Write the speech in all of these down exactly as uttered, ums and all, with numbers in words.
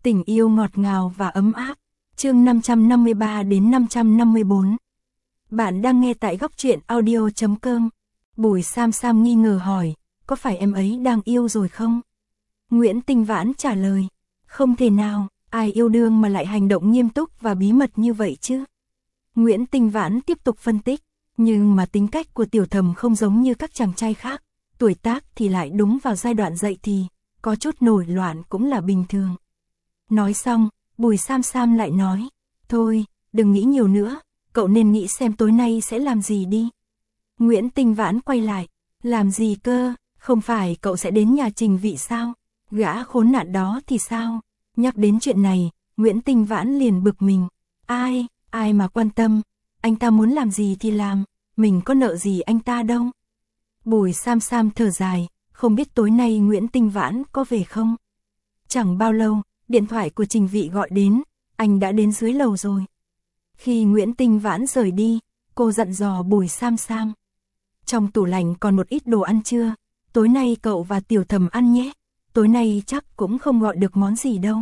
Tình yêu ngọt ngào và ấm áp. Chương năm trăm năm mươi ba đến năm trăm năm mươi bốn. Bạn đang nghe tại góc truyện audio chấm com. Bùi Sam Sam nghi ngờ hỏi, có phải em ấy đang yêu rồi không? Nguyễn Tinh Vãn trả lời, không thể nào, ai yêu đương mà lại hành động nghiêm túc và bí mật như vậy chứ? Nguyễn Tinh Vãn tiếp tục phân tích, nhưng mà tính cách của Tiểu Thầm không giống như các chàng trai khác, tuổi tác thì lại đúng vào giai đoạn dậy thì, có chút nổi loạn cũng là bình thường. Nói xong, Bùi Sam Sam lại nói, thôi, đừng nghĩ nhiều nữa, cậu nên nghĩ xem tối nay sẽ làm gì đi. Nguyễn Tinh Vãn quay lại, làm gì cơ, không phải cậu sẽ đến nhà Trình Vị sao? Gã khốn nạn đó thì sao? Nhắc đến chuyện này, Nguyễn Tinh Vãn liền bực mình. Ai, ai mà quan tâm, anh ta muốn làm gì thì làm, mình có nợ gì anh ta đâu. Bùi Sam Sam thở dài, không biết tối nay Nguyễn Tinh Vãn có về không? Chẳng bao lâu, điện thoại của Trình Vị gọi đến, anh đã đến dưới lầu rồi. Khi Nguyễn Tinh Vãn rời đi, cô dặn dò Bùi Sam Sam. Trong tủ lạnh còn một ít đồ ăn trưa, tối nay cậu và Tiểu Thầm ăn nhé, tối nay chắc cũng không gọi được món gì đâu.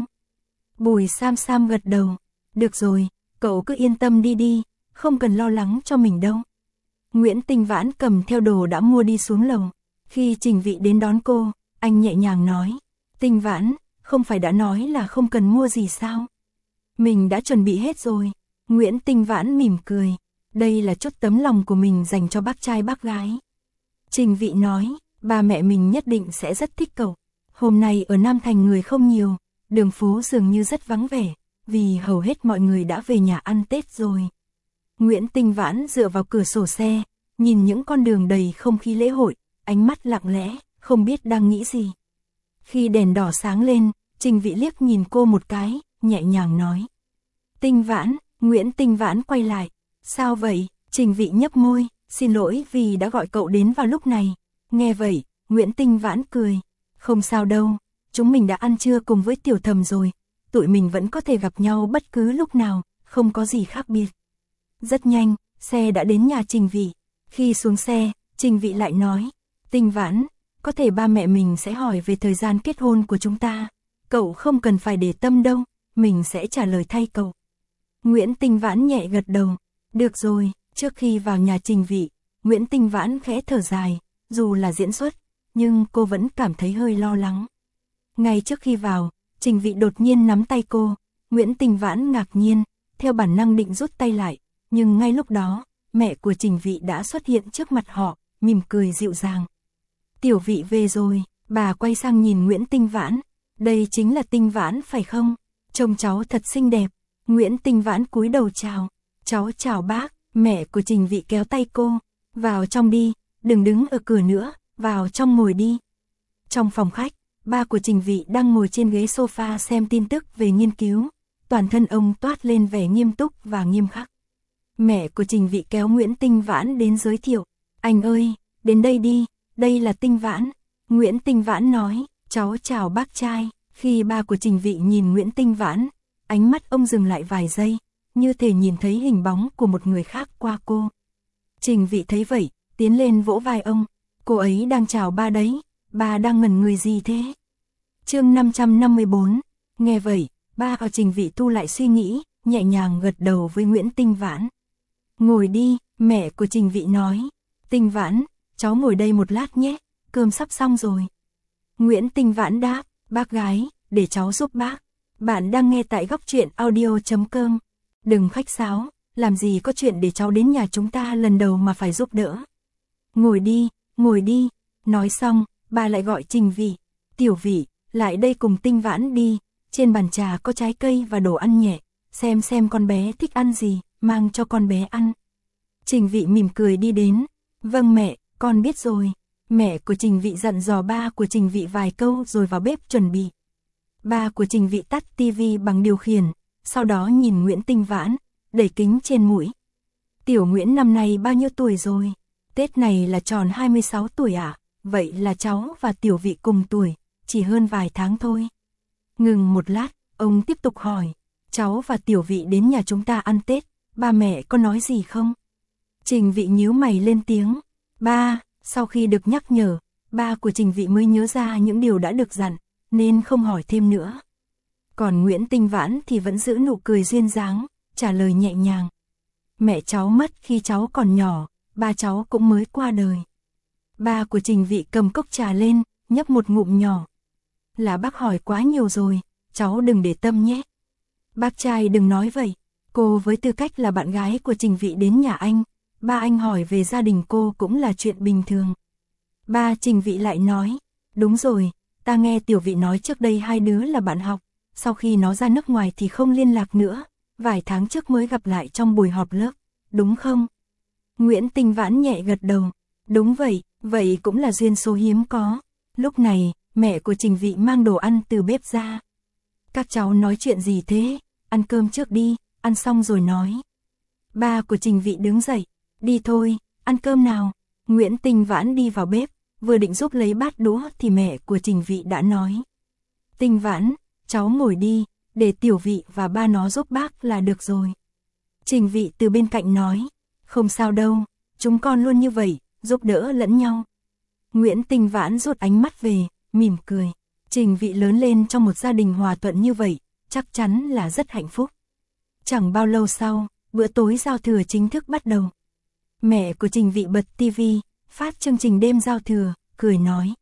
Bùi Sam Sam gật đầu, được rồi, cậu cứ yên tâm đi đi, không cần lo lắng cho mình đâu. Nguyễn Tinh Vãn cầm theo đồ đã mua đi xuống lầu, khi Trình Vị đến đón cô, anh nhẹ nhàng nói, Tinh Vãn, không phải đã nói là không cần mua gì sao? Mình đã chuẩn bị hết rồi. Nguyễn Tinh Vãn mỉm cười, đây là chút tấm lòng của mình dành cho bác trai bác gái. Trình Vị nói, ba mẹ mình nhất định sẽ rất thích cậu. Hôm nay ở Nam Thành người không nhiều, đường phố dường như rất vắng vẻ, vì hầu hết mọi người đã về nhà ăn Tết rồi. Nguyễn Tinh Vãn dựa vào cửa sổ xe, nhìn những con đường đầy không khí lễ hội, ánh mắt lặng lẽ, không biết đang nghĩ gì. Khi đèn đỏ sáng lên, Trình Vị liếc nhìn cô một cái, nhẹ nhàng nói. Tinh Vãn, Nguyễn Tinh Vãn quay lại. Sao vậy? Trình Vị nhấp môi, xin lỗi vì đã gọi cậu đến vào lúc này. Nghe vậy, Nguyễn Tinh Vãn cười. Không sao đâu, chúng mình đã ăn trưa cùng với Tiểu Thầm rồi. Tụi mình vẫn có thể gặp nhau bất cứ lúc nào, không có gì khác biệt. Rất nhanh, xe đã đến nhà Trình Vị. Khi xuống xe, Trình Vị lại nói. Tinh Vãn, có thể ba mẹ mình sẽ hỏi về thời gian kết hôn của chúng ta. Cậu không cần phải để tâm đâu, mình sẽ trả lời thay cậu. Nguyễn Tinh Vãn nhẹ gật đầu. Được rồi, trước khi vào nhà Trình Vị, Nguyễn Tinh Vãn khẽ thở dài, dù là diễn xuất, nhưng cô vẫn cảm thấy hơi lo lắng. Ngay trước khi vào, Trình Vị đột nhiên nắm tay cô, Nguyễn Tinh Vãn ngạc nhiên, theo bản năng định rút tay lại, nhưng ngay lúc đó, mẹ của Trình Vị đã xuất hiện trước mặt họ, mỉm cười dịu dàng. Tiểu Vị về rồi, bà quay sang nhìn Nguyễn Tinh Vãn, đây chính là Tinh Vãn phải không? Trông cháu thật xinh đẹp. Nguyễn Tinh Vãn cúi đầu chào, cháu chào bác. Mẹ của Trình Vị kéo tay cô, vào trong đi, đừng đứng ở cửa nữa, vào trong ngồi đi. Trong phòng khách, ba của Trình Vị đang ngồi trên ghế sofa xem tin tức về nghiên cứu, toàn thân ông toát lên vẻ nghiêm túc và nghiêm khắc. Mẹ của Trình Vị kéo Nguyễn Tinh Vãn đến giới thiệu, anh ơi, đến đây đi, đây là Tinh Vãn. Nguyễn Tinh Vãn nói, cháu chào bác trai. Khi ba của Trình Vị nhìn Nguyễn Tinh Vãn, ánh mắt ông dừng lại vài giây, như thể nhìn thấy hình bóng của một người khác qua cô. Trình Vị thấy vậy, tiến lên vỗ vai ông, cô ấy đang chào ba đấy, ba đang ngẩn người gì thế? Chương năm trăm năm mươi bốn, nghe vậy, ba của Trình Vị thu lại suy nghĩ, nhẹ nhàng gật đầu với Nguyễn Tinh Vãn. Ngồi đi, mẹ của Trình Vị nói, Tinh Vãn, cháu ngồi đây một lát nhé, cơm sắp xong rồi. Nguyễn Tinh Vãn đáp, bác gái, để cháu giúp bác. Bạn đang nghe tại góc truyện audio chấm com. Đừng khách sáo, làm gì có chuyện để cháu đến nhà chúng ta lần đầu mà phải giúp đỡ. Ngồi đi, ngồi đi. Nói xong, bà lại gọi Trình Vị. Tiểu Vị, lại đây cùng Tinh Vãn đi. Trên bàn trà có trái cây và đồ ăn nhẹ. Xem xem con bé thích ăn gì, mang cho con bé ăn. Trình Vị mỉm cười đi đến. Vâng mẹ, con biết rồi. Mẹ của Trình Vị dặn dò ba của Trình Vị vài câu rồi vào bếp chuẩn bị. Ba của Trình Vị tắt tivi bằng điều khiển, sau đó nhìn Nguyễn Tinh Vãn, đẩy kính trên mũi. Tiểu Nguyễn năm nay bao nhiêu tuổi rồi? Tết này là tròn hai mươi sáu tuổi à? Vậy là cháu và Tiểu Vị cùng tuổi, chỉ hơn vài tháng thôi. Ngừng một lát, ông tiếp tục hỏi, cháu và Tiểu Vị đến nhà chúng ta ăn Tết, ba mẹ có nói gì không? Trình Vị nhíu mày lên tiếng, ba, sau khi được nhắc nhở, ba của Trình Vị mới nhớ ra những điều đã được dặn, nên không hỏi thêm nữa. Còn Nguyễn Tinh Vãn thì vẫn giữ nụ cười duyên dáng, trả lời nhẹ nhàng. Mẹ cháu mất khi cháu còn nhỏ, ba cháu cũng mới qua đời. Ba của Trình Vị cầm cốc trà lên, nhấp một ngụm nhỏ. Là bác hỏi quá nhiều rồi, cháu đừng để tâm nhé. Bác trai đừng nói vậy, cô với tư cách là bạn gái của Trình Vị đến nhà anh, ba anh hỏi về gia đình cô cũng là chuyện bình thường. Ba Trình Vị lại nói, đúng rồi, ta nghe Tiểu Vị nói trước đây hai đứa là bạn học, sau khi nó ra nước ngoài thì không liên lạc nữa, vài tháng trước mới gặp lại trong buổi họp lớp, đúng không? Nguyễn Tinh Vãn nhẹ gật đầu, đúng vậy, vậy cũng là duyên số hiếm có. Lúc này, mẹ của Trình Vị mang đồ ăn từ bếp ra. Các cháu nói chuyện gì thế, ăn cơm trước đi, ăn xong rồi nói. Ba của Trình Vị đứng dậy, đi thôi, ăn cơm nào. Nguyễn Tinh Vãn đi vào bếp, vừa định giúp lấy bát đũa thì mẹ của Trình Vị đã nói. Tinh Vãn, cháu ngồi đi, để Tiểu Vị và ba nó giúp bác là được rồi. Trình Vị từ bên cạnh nói, không sao đâu, chúng con luôn như vậy, giúp đỡ lẫn nhau. Nguyễn Tinh Vãn rút ánh mắt về, mỉm cười. Trình Vị lớn lên trong một gia đình hòa thuận như vậy, chắc chắn là rất hạnh phúc. Chẳng bao lâu sau, bữa tối giao thừa chính thức bắt đầu. Mẹ của Trình Vị bật tivi, phát chương trình đêm giao thừa, cười nói.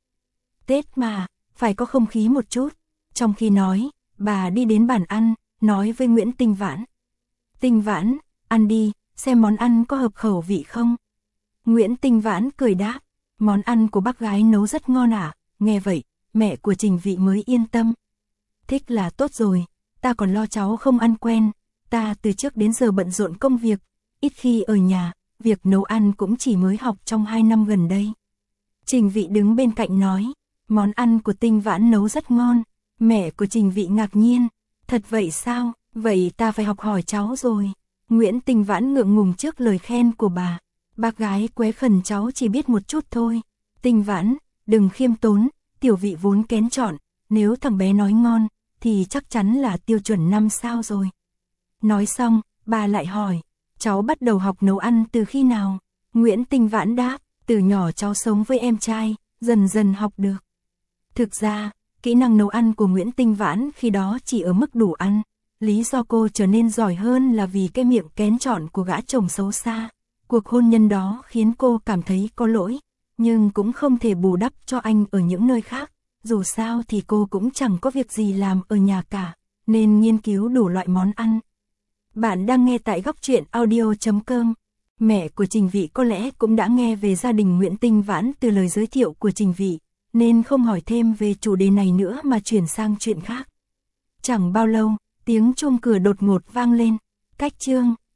Tết mà, phải có không khí một chút. Trong khi nói, bà đi đến bàn ăn, nói với Nguyễn Tinh Vãn. Tinh Vãn, ăn đi, xem món ăn có hợp khẩu vị không? Nguyễn Tinh Vãn cười đáp, món ăn của bác gái nấu rất ngon ạ. À? Nghe vậy, mẹ của Trình Vị mới yên tâm. Thích là tốt rồi, ta còn lo cháu không ăn quen, ta từ trước đến giờ bận rộn công việc, ít khi ở nhà, việc nấu ăn cũng chỉ mới học trong hai năm gần đây. Trình Vị đứng bên cạnh nói, món ăn của Tinh Vãn nấu rất ngon. Mẹ của Trình Vị ngạc nhiên, thật vậy sao, vậy ta phải học hỏi cháu rồi. Nguyễn Tinh Vãn ngượng ngùng trước lời khen của bà, bác gái quế khẩn cháu chỉ biết một chút thôi. Tinh Vãn, đừng khiêm tốn, Tiểu Vị vốn kén chọn, nếu thằng bé nói ngon, thì chắc chắn là tiêu chuẩn năm sao rồi. Nói xong, bà lại hỏi, cháu bắt đầu học nấu ăn từ khi nào? Nguyễn Tinh Vãn đáp, từ nhỏ cháu sống với em trai, dần dần học được. Thực ra, kỹ năng nấu ăn của Nguyễn Tinh Vãn khi đó chỉ ở mức đủ ăn, lý do cô trở nên giỏi hơn là vì cái miệng kén chọn của gã chồng xấu xa. Cuộc hôn nhân đó khiến cô cảm thấy có lỗi, nhưng cũng không thể bù đắp cho anh ở những nơi khác, dù sao thì cô cũng chẳng có việc gì làm ở nhà cả, nên nghiên cứu đủ loại món ăn. Bạn đang nghe tại góc truyện audio chấm com. Mẹ của Trình Vị có lẽ cũng đã nghe về gia đình Nguyễn Tinh Vãn từ lời giới thiệu của Trình Vị, nên không hỏi thêm về chủ đề này nữa mà chuyển sang chuyện khác. Chẳng bao lâu, tiếng chuông cửa đột ngột vang lên. Cách chương